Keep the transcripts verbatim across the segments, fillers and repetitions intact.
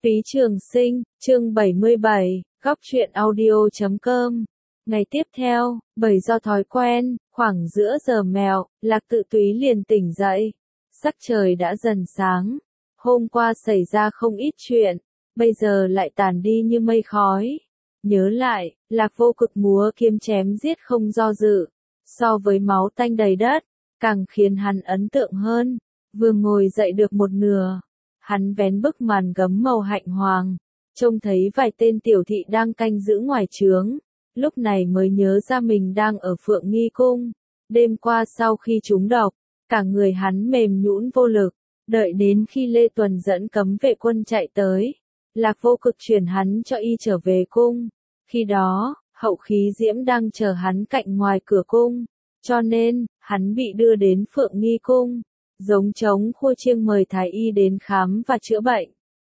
Phí Trường Sinh, chương bảy mươi bảy, góc truyện audio chấm com. Ngày tiếp theo, bởi do thói quen, khoảng giữa giờ mẹo, Lạc Tự Túy liền tỉnh dậy. Sắc trời đã dần sáng. Hôm qua xảy ra không ít chuyện, bây giờ lại tàn đi như mây khói. Nhớ lại, Lạc Vô Cực múa kiếm chém giết không do dự. So với máu tanh đầy đất, càng khiến hắn ấn tượng hơn. Vừa ngồi dậy được một nửa, hắn vén bức màn gấm màu hạnh hoàng, trông thấy vài tên tiểu thị đang canh giữ ngoài trướng, lúc này mới nhớ ra mình đang ở Phượng Nghi Cung. Đêm qua sau khi trúng độc, cả người hắn mềm nhũn vô lực, đợi đến khi Lê Tuần dẫn cấm vệ quân chạy tới, Lạc Vô Cực chuyển hắn cho y trở về cung. Khi đó, Hậu Khí Diễm đang chờ hắn cạnh ngoài cửa cung, cho nên, hắn bị đưa đến Phượng Nghi Cung. Giống trống khua chiêng mời thái y đến khám và chữa bệnh.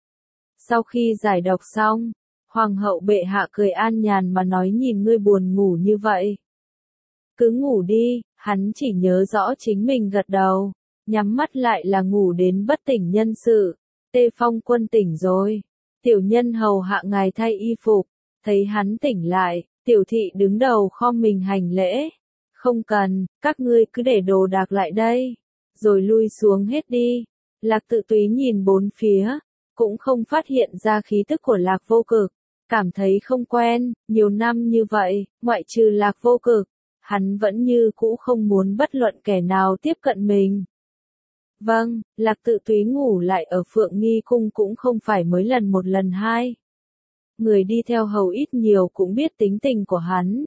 Sau khi giải độc xong, Hoàng hậu bệ hạ cười an nhàn mà nói, nhìn ngươi buồn ngủ như vậy. Cứ ngủ đi, hắn chỉ nhớ rõ chính mình gật đầu, nhắm mắt lại là ngủ đến bất tỉnh nhân sự. Tê Phong Quân tỉnh rồi. Tiểu nhân hầu hạ ngài thay y phục, thấy hắn tỉnh lại, tiểu thị đứng đầu khom mình hành lễ. Không cần, các ngươi cứ để đồ đạc lại đây, rồi lui xuống hết đi. Lạc Tự Túy nhìn bốn phía, cũng không phát hiện ra khí tức của Lạc Vô Cực, cảm thấy không quen. Nhiều năm như vậy, ngoại trừ Lạc Vô Cực, hắn vẫn như cũ không muốn bất luận kẻ nào tiếp cận mình. Vâng, Lạc Tự Túy ngủ lại ở Phượng Nghi Cung cũng không phải mới lần một lần hai. Người đi theo hầu ít nhiều cũng biết tính tình của hắn.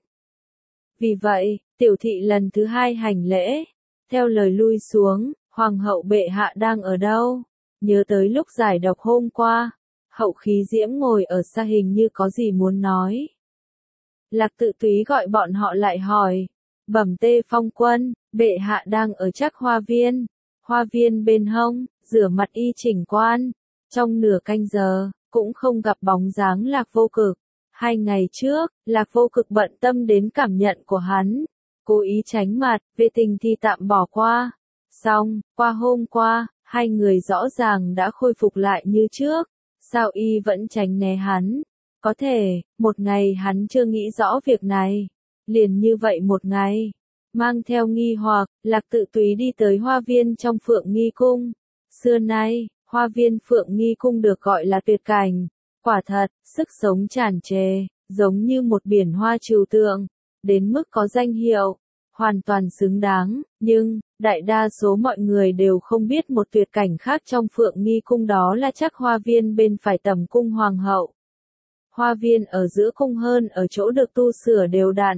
Vì vậy, tiểu thị lần thứ hai hành lễ, theo lời lui xuống. Hoàng hậu bệ hạ đang ở đâu? Nhớ tới lúc giải độc hôm qua, Hậu Khí Diễm ngồi ở xa hình như có gì muốn nói. Lạc Tự Túy gọi bọn họ lại hỏi, bẩm Tê Phong Quân, bệ hạ đang ở Trắc Hoa Viên, hoa viên bên hông, rửa mặt y chỉnh quan. Trong nửa canh giờ, cũng không gặp bóng dáng Lạc Vô Cực. Hai ngày trước, Lạc Vô Cực bận tâm đến cảm nhận của hắn, cố ý tránh mặt, về tình thì tạm bỏ qua. Xong, qua hôm qua, hai người rõ ràng đã khôi phục lại như trước, sao y vẫn tránh né hắn? Có thể, một ngày hắn chưa nghĩ rõ việc này. Liền như vậy một ngày, mang theo nghi hoặc, Lạc Tự Túy đi tới hoa viên trong Phượng Nghi Cung. Xưa nay, hoa viên Phượng Nghi Cung được gọi là tuyệt cảnh. Quả thật, sức sống tràn trề, giống như một biển hoa trừu tượng, đến mức có danh hiệu, hoàn toàn xứng đáng. Nhưng, đại đa số mọi người đều không biết một tuyệt cảnh khác trong Phượng Nghi Cung, đó là Trắc Hoa Viên bên phải tầm cung hoàng hậu. Hoa viên ở giữa cung hơn ở chỗ được tu sửa đều đặn,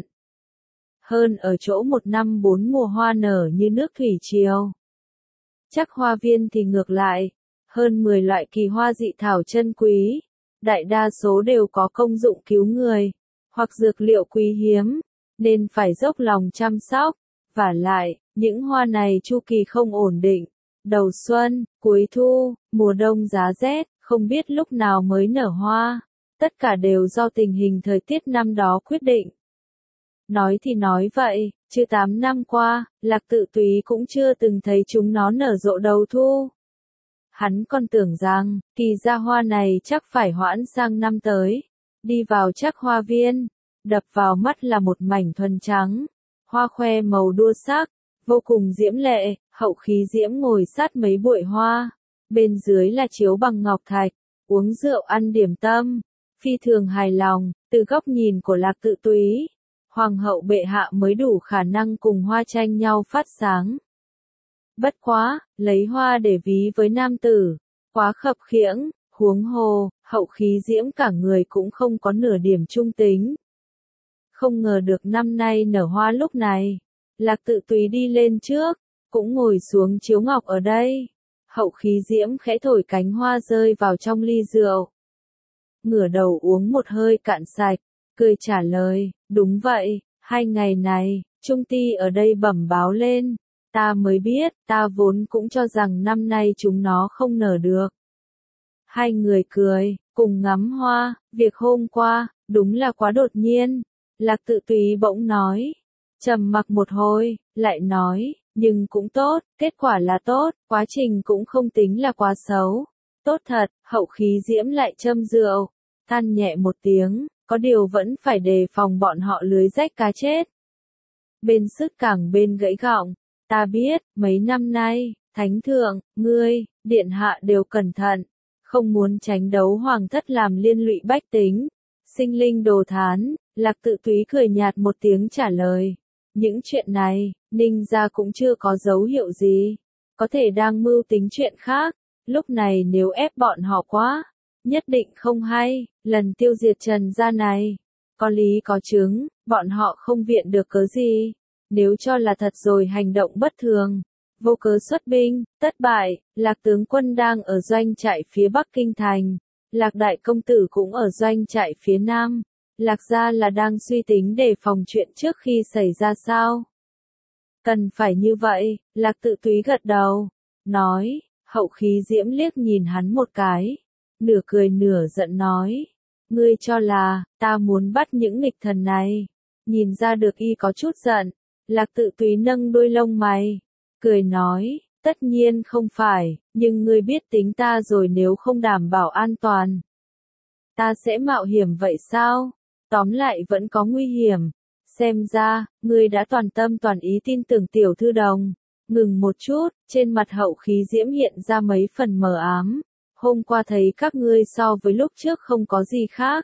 hơn ở chỗ một năm bốn mùa hoa nở như nước thủy triều. Trắc Hoa Viên thì ngược lại, hơn mười loại kỳ hoa dị thảo chân quý, đại đa số đều có công dụng cứu người, hoặc dược liệu quý hiếm, nên phải dốc lòng chăm sóc. Vả lại, những hoa này chu kỳ không ổn định, đầu xuân, cuối thu, mùa đông giá rét, không biết lúc nào mới nở hoa, tất cả đều do tình hình thời tiết năm đó quyết định. Nói thì nói vậy, chứ tám năm qua, Lạc Tự Túy cũng chưa từng thấy chúng nó nở rộ đầu thu. Hắn còn tưởng rằng, kỳ ra hoa này chắc phải hoãn sang năm tới. Đi vào Trắc Hoa Viên, đập vào mắt là một mảnh thuần trắng, hoa khoe màu đua sắc, vô cùng diễm lệ. Hậu Khí Diễm ngồi sát mấy bụi hoa, bên dưới là chiếu bằng ngọc thạch, uống rượu ăn điểm tâm, phi thường hài lòng. Từ góc nhìn của Lạc Tự Túy, Hoàng hậu bệ hạ mới đủ khả năng cùng hoa tranh nhau phát sáng. Bất quá, lấy hoa để ví với nam tử, quá khập khiễng. Huống hồ, Hậu Khí Diễm cả người cũng không có nửa điểm trung tính. Không ngờ được năm nay nở hoa lúc này. Lạc Tự Túy đi lên trước, cũng ngồi xuống chiếu ngọc ở đây. Hậu Khí Diễm khẽ thổi cánh hoa rơi vào trong ly rượu. Ngửa đầu uống một hơi cạn sạch, cười trả lời, đúng vậy, hai ngày này, Trung Ti ở đây bẩm báo lên. Ta mới biết, ta vốn cũng cho rằng năm nay chúng nó không nở được. Hai người cười, cùng ngắm hoa. Việc hôm qua, đúng là quá đột nhiên. Lạc Tự Túy bỗng nói. Trầm mặc một hồi, lại nói, nhưng cũng tốt, kết quả là tốt, quá trình cũng không tính là quá xấu. Tốt thật, Hậu Khí Diễm lại châm rượu, than nhẹ một tiếng, có điều vẫn phải đề phòng bọn họ lưới rách cá chết. Bên sứt càng bên gãy gọng, ta biết, mấy năm nay, Thánh Thượng, ngươi, Điện Hạ đều cẩn thận, không muốn tránh đấu hoàng thất làm liên lụy bách tính. Sinh linh đồ thán, Lạc Tự Túy cười nhạt một tiếng trả lời. Những chuyện này, Ninh gia cũng chưa có dấu hiệu gì. Có thể đang mưu tính chuyện khác, lúc này nếu ép bọn họ quá, nhất định không hay, lần tiêu diệt Trần gia này. Có lý có chứng, bọn họ không viện được cớ gì. Nếu cho là thật rồi hành động bất thường, vô cớ xuất binh, tất bại, Lạc tướng quân đang ở doanh trại phía Bắc Kinh Thành. Lạc đại công tử cũng ở doanh trại phía Nam. Lạc gia là đang suy tính đề phòng chuyện trước khi xảy ra sao? Cần phải như vậy, Lạc Tự Túy gật đầu, nói, Hậu Khí Diễm liếc nhìn hắn một cái, nửa cười nửa giận nói, ngươi cho là, ta muốn bắt những nghịch thần này, nhìn ra được y có chút giận, Lạc Tự Túy nâng đôi lông mày, cười nói, tất nhiên không phải, nhưng ngươi biết tính ta rồi, nếu không đảm bảo an toàn, ta sẽ mạo hiểm vậy sao? Tóm lại vẫn có nguy hiểm. Xem ra, ngươi đã toàn tâm toàn ý tin tưởng Tiểu Thư Đồng. Ngừng một chút, trên mặt Hậu Khí Diễm hiện ra mấy phần mờ ám. Hôm qua thấy các ngươi so với lúc trước không có gì khác.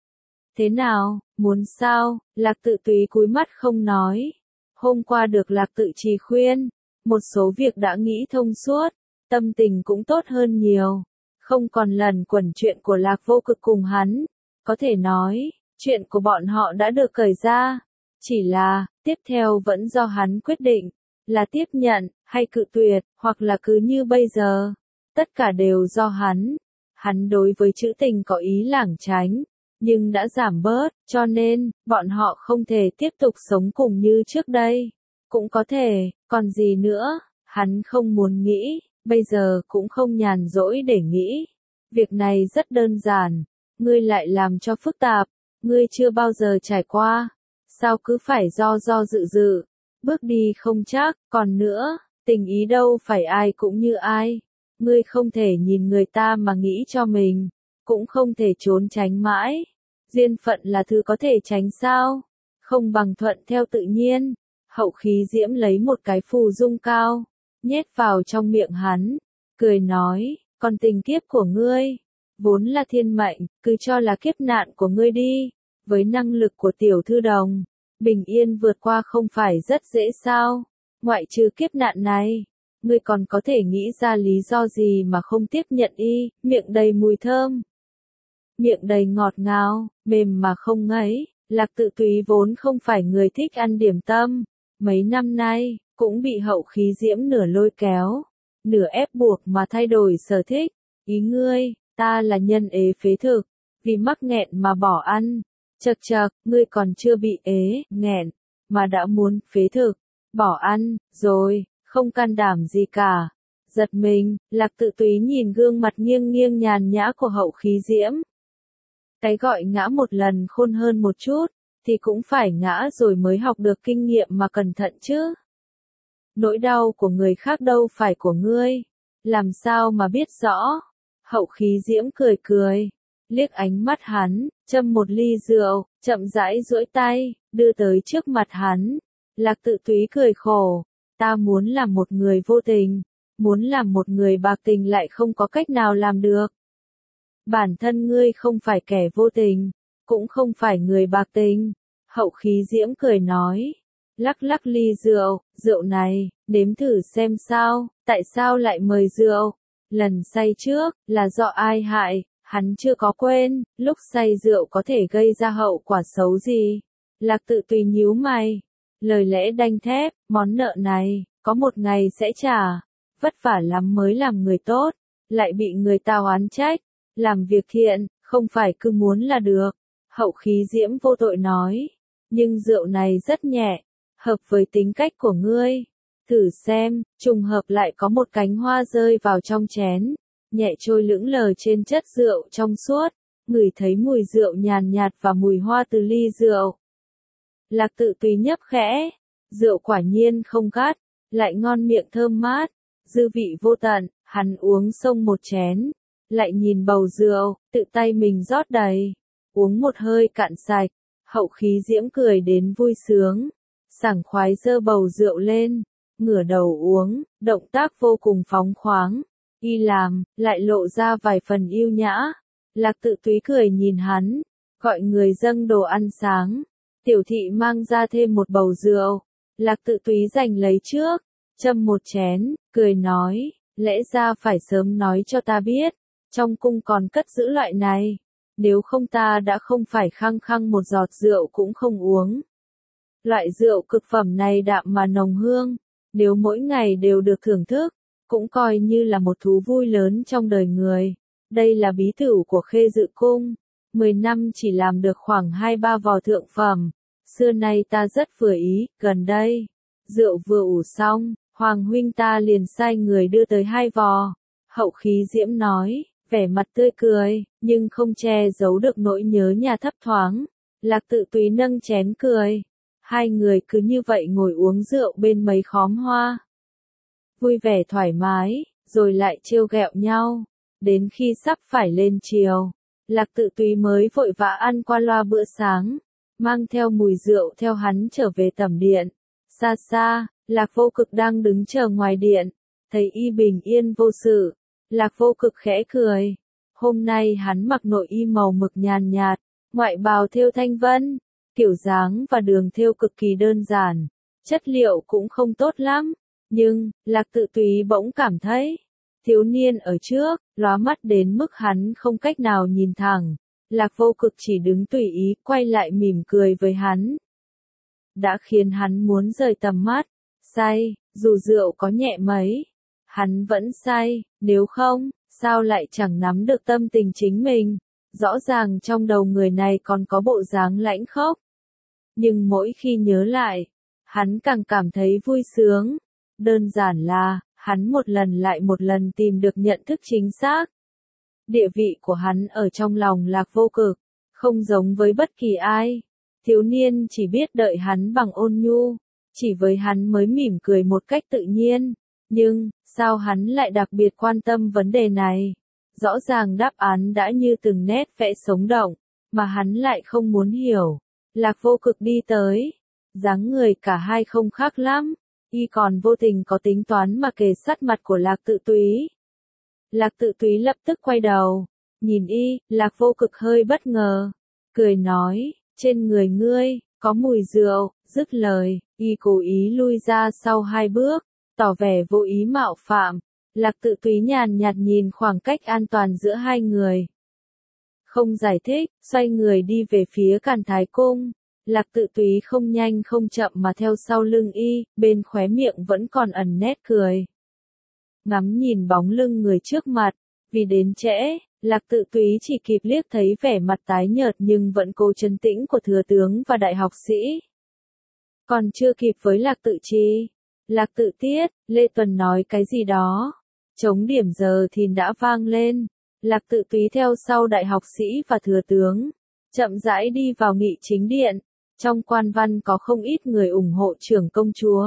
Thế nào, muốn sao? Lạc Tự Túy cúi mắt không nói. Hôm qua được Lạc Tự Trì khuyên, một số việc đã nghĩ thông suốt, tâm tình cũng tốt hơn nhiều. Không còn lần quẩn chuyện của Lạc Vô Cực cùng hắn. Có thể nói, chuyện của bọn họ đã được cởi ra. Chỉ là, tiếp theo vẫn do hắn quyết định, là tiếp nhận, hay cự tuyệt, hoặc là cứ như bây giờ. Tất cả đều do hắn. Hắn đối với trữ tình có ý lảng tránh, nhưng đã giảm bớt, cho nên, bọn họ không thể tiếp tục sống cùng như trước đây. Cũng có thể, còn gì nữa, hắn không muốn nghĩ, bây giờ cũng không nhàn rỗi để nghĩ. Việc này rất đơn giản, ngươi lại làm cho phức tạp, ngươi chưa bao giờ trải qua. Sao cứ phải do do dự dự, bước đi không chắc, còn nữa, tình ý đâu phải ai cũng như ai. Ngươi không thể nhìn người ta mà nghĩ cho mình, cũng không thể trốn tránh mãi. Duyên phận là thứ có thể tránh sao? Không bằng thuận theo tự nhiên. Hậu Khí Diễm lấy một cái phù dung cao, nhét vào trong miệng hắn, cười nói, còn tình kiếp của ngươi, vốn là thiên mệnh, cứ cho là kiếp nạn của ngươi đi. Với năng lực của Tiểu Thư Đồng, bình yên vượt qua không phải rất dễ sao? Ngoại trừ kiếp nạn này, ngươi còn có thể nghĩ ra lý do gì mà không tiếp nhận y? Miệng đầy mùi thơm, miệng đầy ngọt ngào, mềm mà không ngấy. Lạc Tự Túy vốn không phải người thích ăn điểm tâm, mấy năm nay cũng bị Hậu Khí Diễm nửa lôi kéo, nửa ép buộc mà thay đổi sở thích. Ý ngươi, ta là nhân ế phế thực, vì mắc nghẹn mà bỏ ăn. Chậc chậc, ngươi còn chưa bị ế, nghẹn, mà đã muốn phế thực, bỏ ăn, rồi, không can đảm gì cả. Giật mình, Lạc Tự Túy nhìn gương mặt nghiêng nghiêng nhàn nhã của Hậu Khí Diễm. Cái gọi ngã một lần khôn hơn một chút, thì cũng phải ngã rồi mới học được kinh nghiệm mà cẩn thận chứ. Nỗi đau của người khác đâu phải của ngươi, làm sao mà biết rõ? Hậu Khí Diễm cười cười, liếc ánh mắt hắn, châm một ly rượu, chậm rãi duỗi tay, đưa tới trước mặt hắn. Lạc Tự Túy cười khổ, ta muốn làm một người vô tình, muốn làm một người bạc tình lại không có cách nào làm được. Bản thân ngươi không phải kẻ vô tình, cũng không phải người bạc tình. Hậu Khí Diễm cười nói, lắc lắc ly rượu, rượu này, nếm thử xem sao, tại sao lại mời rượu? Lần say trước, là do ai hại? Hắn chưa có quên, lúc say rượu có thể gây ra hậu quả xấu gì. Lạc Tự Túy nhíu mày, lời lẽ đanh thép, món nợ này, có một ngày sẽ trả. Vất vả lắm mới làm người tốt, lại bị người ta oán trách. Làm việc thiện, không phải cứ muốn là được. Hậu Khí Diễm vô tội nói, nhưng rượu này rất nhẹ, hợp với tính cách của ngươi. Thử xem, trùng hợp lại có một cánh hoa rơi vào trong chén, nhẹ trôi lững lờ trên chất rượu trong suốt, ngửi thấy mùi rượu nhàn nhạt và mùi hoa từ ly rượu. Lạc Tự Túy nhấp khẽ, rượu quả nhiên không gắt, lại ngon miệng thơm mát, dư vị vô tận. Hắn uống xông một chén, lại nhìn bầu rượu, tự tay mình rót đầy, uống một hơi cạn sạch, Hậu Khí Diễm cười đến vui sướng, sảng khoái giơ bầu rượu lên, ngửa đầu uống, động tác vô cùng phóng khoáng, y làm, lại lộ ra vài phần yêu nhã. Lạc Tự Túy cười nhìn hắn, gọi người dâng đồ ăn sáng, tiểu thị mang ra thêm một bầu rượu, Lạc Tự Túy giành lấy trước, châm một chén, cười nói, lẽ ra phải sớm nói cho ta biết, trong cung còn cất giữ loại này, nếu không ta đã không phải khăng khăng một giọt rượu cũng không uống. Loại rượu cực phẩm này đạm mà nồng hương, nếu mỗi ngày đều được thưởng thức, cũng coi như là một thú vui lớn trong đời người. Đây là bí tửu của Khê Dự Cung, mười năm chỉ làm được khoảng hai ba vò thượng phẩm, xưa nay ta rất vừa ý, gần đây, rượu vừa ủ xong, Hoàng huynh ta liền sai người đưa tới hai vò. Hậu Khí Diễm nói, vẻ mặt tươi cười, nhưng không che giấu được nỗi nhớ nhà thấp thoáng. Lạc Tự Túy nâng chén cười, hai người cứ như vậy ngồi uống rượu bên mấy khóm hoa, vui vẻ thoải mái, rồi lại trêu ghẹo nhau. Đến khi sắp phải lên chiều, Lạc Tự Túy mới vội vã ăn qua loa bữa sáng, mang theo mùi rượu theo hắn trở về tẩm điện. Xa xa, Lạc Vô Cực đang đứng chờ ngoài điện, thấy y bình yên vô sự, Lạc Vô Cực khẽ cười. Hôm nay hắn mặc nội y màu mực nhàn nhạt, ngoại bào thêu thanh vân, kiểu dáng và đường thêu cực kỳ đơn giản, chất liệu cũng không tốt lắm, nhưng Lạc Tự Túy bỗng cảm thấy thiếu niên ở trước, lóa mắt đến mức hắn không cách nào nhìn thẳng. Lạc Vô Cực chỉ đứng tùy ý, quay lại mỉm cười với hắn. Đã khiến hắn muốn rời tầm mắt. Say, dù rượu có nhẹ mấy, hắn vẫn say, nếu không, sao lại chẳng nắm được tâm tình chính mình. Rõ ràng trong đầu người này còn có bộ dáng lãnh khốc. Nhưng mỗi khi nhớ lại, hắn càng cảm thấy vui sướng. Đơn giản là, hắn một lần lại một lần tìm được nhận thức chính xác. Địa vị của hắn ở trong lòng Lạc Vô Cực, không giống với bất kỳ ai. Thiếu niên chỉ biết đợi hắn bằng ôn nhu, chỉ với hắn mới mỉm cười một cách tự nhiên. Nhưng, sao hắn lại đặc biệt quan tâm vấn đề này? Rõ ràng đáp án đã như từng nét vẽ sống động, mà hắn lại không muốn hiểu. Lạc Vô Cực đi tới, dáng người cả hai không khác lắm. Y còn vô tình có tính toán mà kề sát mặt của Lạc Tự Túy. Lạc Tự Túy lập tức quay đầu, nhìn y, Lạc Vô Cực hơi bất ngờ, cười nói, trên người ngươi, có mùi rượu. Dứt lời, y cố ý lui ra sau hai bước, tỏ vẻ vô ý mạo phạm. Lạc Tự Túy nhàn nhạt nhìn khoảng cách an toàn giữa hai người. Không giải thích, xoay người đi về phía Càn Thái Cung. Lạc Tự Túy không nhanh không chậm mà theo sau lưng y, bên khóe miệng vẫn còn ẩn nét cười. Ngắm nhìn bóng lưng người trước mặt, vì đến trễ, Lạc Tự Túy chỉ kịp liếc thấy vẻ mặt tái nhợt nhưng vẫn cố trấn tĩnh của thừa tướng và đại học sĩ. Còn chưa kịp với Lạc Tự Trì, Lạc Tự Tiết, Lê Tuần nói cái gì đó. Trống điểm giờ thì đã vang lên. Lạc Tự Túy theo sau đại học sĩ và thừa tướng, chậm rãi đi vào nghị chính điện. Trong quan văn có không ít người ủng hộ trưởng công chúa.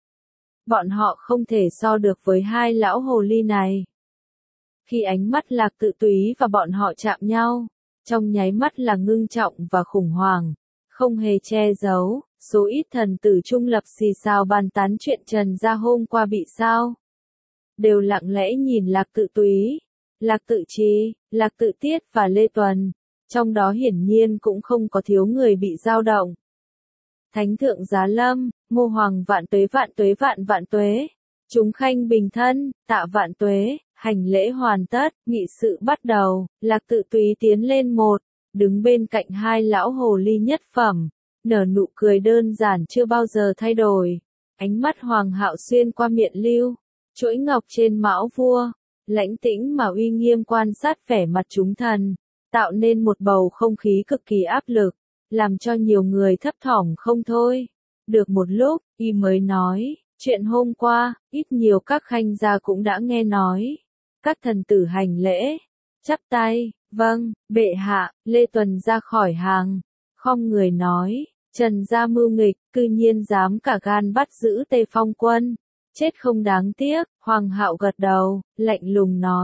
Bọn họ không thể so được với hai lão hồ ly này. Khi ánh mắt Lạc Tự Túy và bọn họ chạm nhau, trong nháy mắt là ngưng trọng và khủng hoảng, không hề che giấu. Số ít thần tử trung lập xì xào bàn tán chuyện Trần gia hôm qua bị sao, đều lặng lẽ nhìn Lạc Tự Túy, Lạc Tự Trì, Lạc Tự Tiết và Lê Tuần. Trong đó hiển nhiên cũng không có thiếu người bị dao động. Thánh thượng giá lâm, Ngô Hoàng vạn tuế vạn tuế vạn vạn tuế. Chúng khanh bình thân, tạ vạn tuế. Hành lễ hoàn tất, nghị sự bắt đầu. Lạc Tự Túy tiến lên một, đứng bên cạnh hai lão hồ ly nhất phẩm, nở nụ cười đơn giản chưa bao giờ thay đổi. Ánh mắt Hoàng hạo xuyên qua miệng lưu, chuỗi ngọc trên mão vua, lãnh tĩnh mà uy nghiêm quan sát vẻ mặt chúng thần, tạo nên một bầu không khí cực kỳ áp lực, làm cho nhiều người thấp thỏm không thôi. Được một lúc, y mới nói, chuyện hôm qua, ít nhiều các khanh gia cũng đã nghe nói. Các thần tử hành lễ, chắp tay, vâng, bệ hạ. Lê Tuần ra khỏi hàng, khom người nói, Trần gia mưu nghịch, cư nhiên dám cả gan bắt giữ Tây Phong quân, chết không đáng tiếc. Hoàng hạo gật đầu, lạnh lùng nói,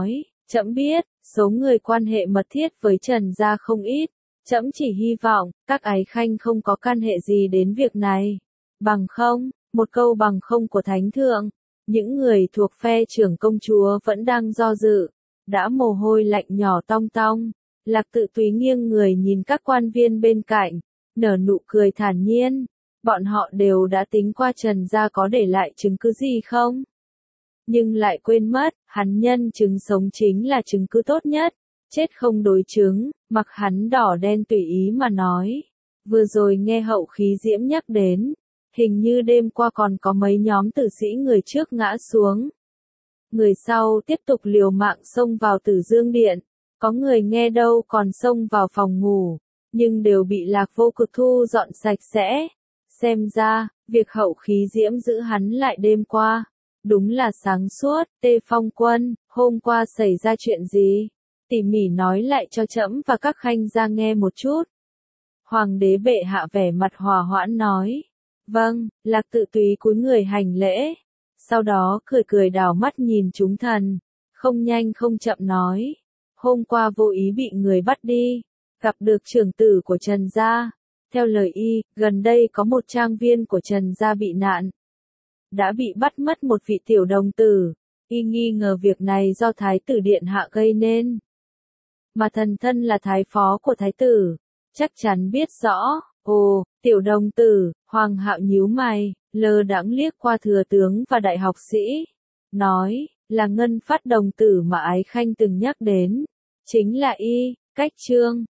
Trẫm biết, số người quan hệ mật thiết với Trần gia không ít, trẫm chỉ hy vọng, các ái khanh không có can hệ gì đến việc này. Bằng không, một câu bằng không của Thánh Thượng, những người thuộc phe trưởng công chúa vẫn đang do dự, đã mồ hôi lạnh nhỏ tong tong. Lạc Tự Túy nghiêng người nhìn các quan viên bên cạnh, nở nụ cười thản nhiên, bọn họ đều đã tính qua Trần gia có để lại chứng cứ gì không? Nhưng lại quên mất, hắn nhân chứng sống chính là chứng cứ tốt nhất, chết không đối chứng, mặc hắn đỏ đen tùy ý mà nói. Vừa rồi nghe Hậu Khí Diễm nhắc đến, hình như đêm qua còn có mấy nhóm tử sĩ người trước ngã xuống. Người sau tiếp tục liều mạng xông vào Tử Dương Điện, có người nghe đâu còn xông vào phòng ngủ, nhưng đều bị Lạc Vô Cực thu dọn sạch sẽ. Xem ra, việc Hậu Khí Diễm giữ hắn lại đêm qua, đúng là sáng suốt. Tê Phong Quân, hôm qua xảy ra chuyện gì? Tỉ mỉ nói lại cho trẫm và các khanh gia nghe một chút. Hoàng đế bệ hạ vẻ mặt hòa hoãn nói. Vâng, Lạc Tự Túy cúi người hành lễ. Sau đó cười cười đảo mắt nhìn chúng thần, không nhanh không chậm nói. Hôm qua vô ý bị người bắt đi, gặp được trưởng tử của Trần gia. Theo lời y, gần đây có một trang viên của Trần gia bị nạn. Đã bị bắt mất một vị tiểu đồng tử, y nghi ngờ việc này do Thái tử Điện hạ gây nên. Mà thần thân là thái phó của Thái tử, chắc chắn biết rõ. Ồ, tiểu đồng tử, Hoàng hạo nhíu mày, lơ đãng liếc qua thừa tướng và đại học sĩ. Nói, là Ngân Phát đồng tử mà Ái Khanh từng nhắc đến. Chính là y, Cách Trương.